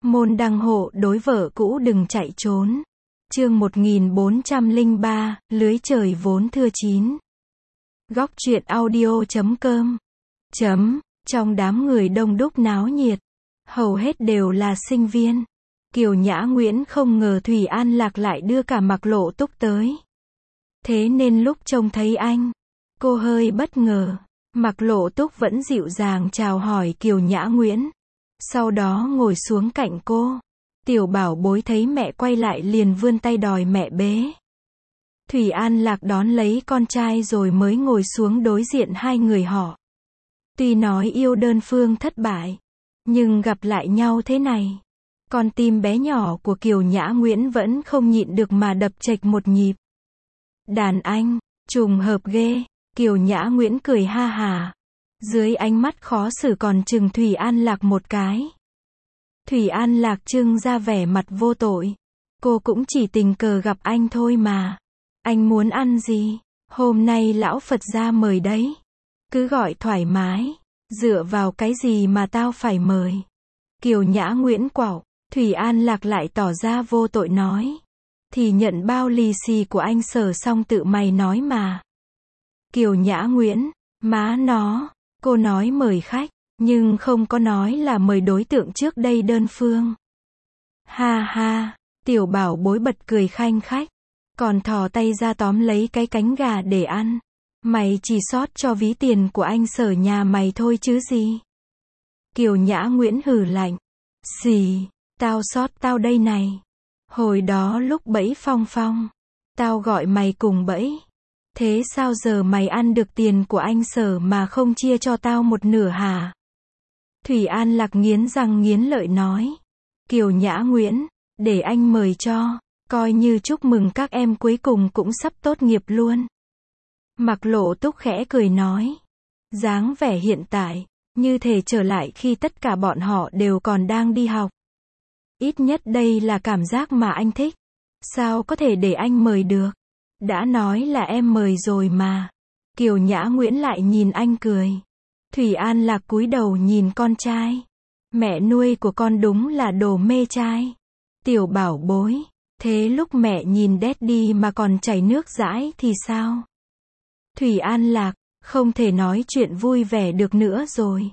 Môn đăng hộ đối vợ cũ đừng chạy trốn. Chương 1403, lưới trời vốn thưa chín. Góc truyện audio.com. Trong đám người đông đúc náo nhiệt, hầu hết đều là sinh viên. Kiều Nhã Nguyễn không ngờ Thủy An Lạc lại đưa cả Mạc Lộ Túc tới. Thế nên lúc trông thấy anh, cô hơi bất ngờ. Mạc Lộ Túc vẫn dịu dàng chào hỏi Kiều Nhã Nguyễn. Sau đó ngồi xuống cạnh cô. Tiểu Bảo Bối thấy mẹ quay lại liền vươn tay đòi mẹ bế. Thủy An Lạc đón lấy con trai rồi mới ngồi xuống đối diện hai người họ. Tuy nói yêu đơn phương thất bại, nhưng gặp lại nhau thế này, con tim bé nhỏ của Kiều Nhã Nguyễn vẫn không nhịn được mà đập chệch một nhịp. Đàn anh, trùng hợp ghê, Kiều Nhã Nguyễn cười ha hà. Dưới ánh mắt khó xử còn chừng Thủy An Lạc một cái. Thủy An Lạc trưng ra vẻ mặt vô tội. Cô cũng chỉ tình cờ gặp anh thôi mà. Anh muốn ăn gì? Hôm nay lão Phật gia mời đấy. Cứ gọi thoải mái. Dựa vào cái gì mà tao phải mời? Kiều Nhã Nguyễn quạo. Thủy An Lạc lại tỏ ra vô tội nói. Thì nhận bao lì xì của anh Sở xong tự mày nói mà. Kiều Nhã Nguyễn, má nó. Cô nói mời khách, nhưng không có nói là mời đối tượng trước đây đơn phương. Ha ha, Tiểu Bảo Bối bật cười khanh khách, còn thò tay ra tóm lấy cái cánh gà để ăn. Mày chỉ sót cho ví tiền của anh Sở nhà mày thôi chứ gì. Kiều Nhã Nguyễn hừ lạnh. Xì, tao sót tao đây này. Hồi đó lúc bẫy Phong Phong, tao gọi mày cùng bẫy. Thế sao giờ mày ăn được tiền của anh Sở mà không chia cho tao một nửa hả? Thủy An Lạc nghiến răng nghiến lợi nói. Kiều Nhã Nguyễn, để anh mời cho, coi như chúc mừng các em cuối cùng cũng sắp tốt nghiệp luôn. Mạc Lộ Túc khẽ cười nói. Dáng vẻ hiện tại, như thể trở lại khi tất cả bọn họ đều còn đang đi học. Ít nhất đây là cảm giác mà anh thích. Sao có thể để anh mời được? Đã nói là em mời rồi mà. Kiều Nhã Nguyễn lại nhìn anh cười. Thủy An Lạc cúi đầu nhìn con trai. Mẹ nuôi của con đúng là đồ mê trai. Tiểu Bảo Bối, thế lúc mẹ nhìn Daddy mà còn chảy nước dãi thì sao? Thủy An Lạc, không thể nói chuyện vui vẻ được nữa rồi.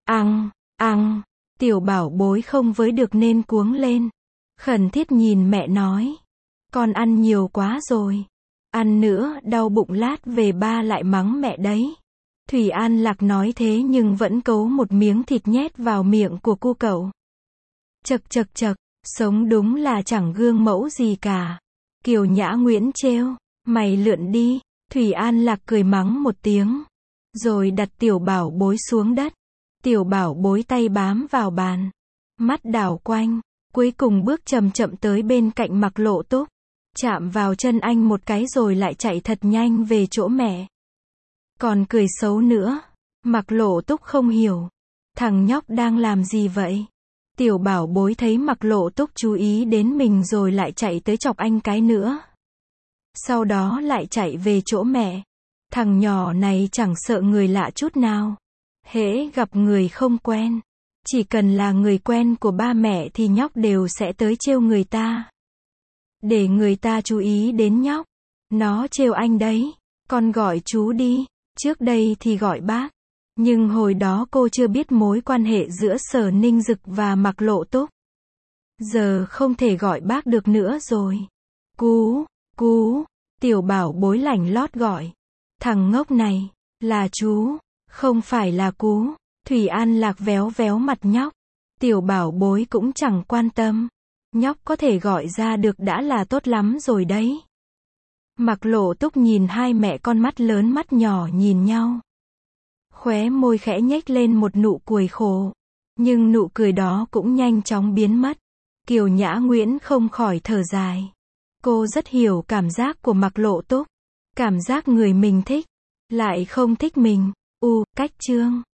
Tiểu Bảo Bối không với được nên cuống lên. Khẩn thiết nhìn mẹ nói. Con ăn nhiều quá rồi. Ăn nữa, đau bụng lát về ba lại mắng mẹ đấy. Thủy An Lạc nói thế nhưng vẫn cấu một miếng thịt nhét vào miệng của cu cậu. Chậc, sống đúng là chẳng gương mẫu gì cả. Kiều Nhã Nguyễn trêu, mày lượn đi. Thủy An Lạc cười mắng một tiếng, rồi đặt Tiểu Bảo Bối xuống đất. Tiểu Bảo Bối tay bám vào bàn, mắt đảo quanh, cuối cùng bước chậm chậm tới bên cạnh Mạc Lộ Túc. Chạm vào chân anh một cái rồi lại chạy thật nhanh về chỗ mẹ. Còn cười xấu nữa. Mạc Lộ Túc không hiểu. Thằng nhóc đang làm gì vậy? Tiểu Bảo Bối thấy Mạc Lộ Túc chú ý đến mình rồi lại chạy tới chọc anh cái nữa. Sau đó lại chạy về chỗ mẹ. Thằng nhỏ này chẳng sợ người lạ chút nào. Hễ gặp người không quen, chỉ cần là người quen của ba mẹ thì nhóc đều sẽ tới trêu người ta. Để người ta chú ý đến nhóc. Nó trêu anh đấy. Con gọi chú đi. Trước đây thì gọi bác. Nhưng hồi đó cô chưa biết mối quan hệ giữa Sở Ninh Dực và Mạc Lộ Túc. Giờ không thể gọi bác được nữa rồi. Cú. Tiểu Bảo Bối lảnh lót gọi. Thằng ngốc này. Là chú. Không phải là Cú. Thủy An Lạc véo véo mặt nhóc. Tiểu Bảo Bối cũng chẳng quan tâm. Nhóc có thể gọi ra được đã là tốt lắm rồi đấy. Mạc Lộ Túc nhìn hai mẹ con mắt lớn mắt nhỏ nhìn nhau. Khóe môi khẽ nhếch lên một nụ cười khổ. Nhưng nụ cười đó cũng nhanh chóng biến mất. Kiều Nhã Nguyễn không khỏi thở dài. Cô rất hiểu cảm giác của Mạc Lộ Túc. Cảm giác người mình thích lại không thích mình. Cách chương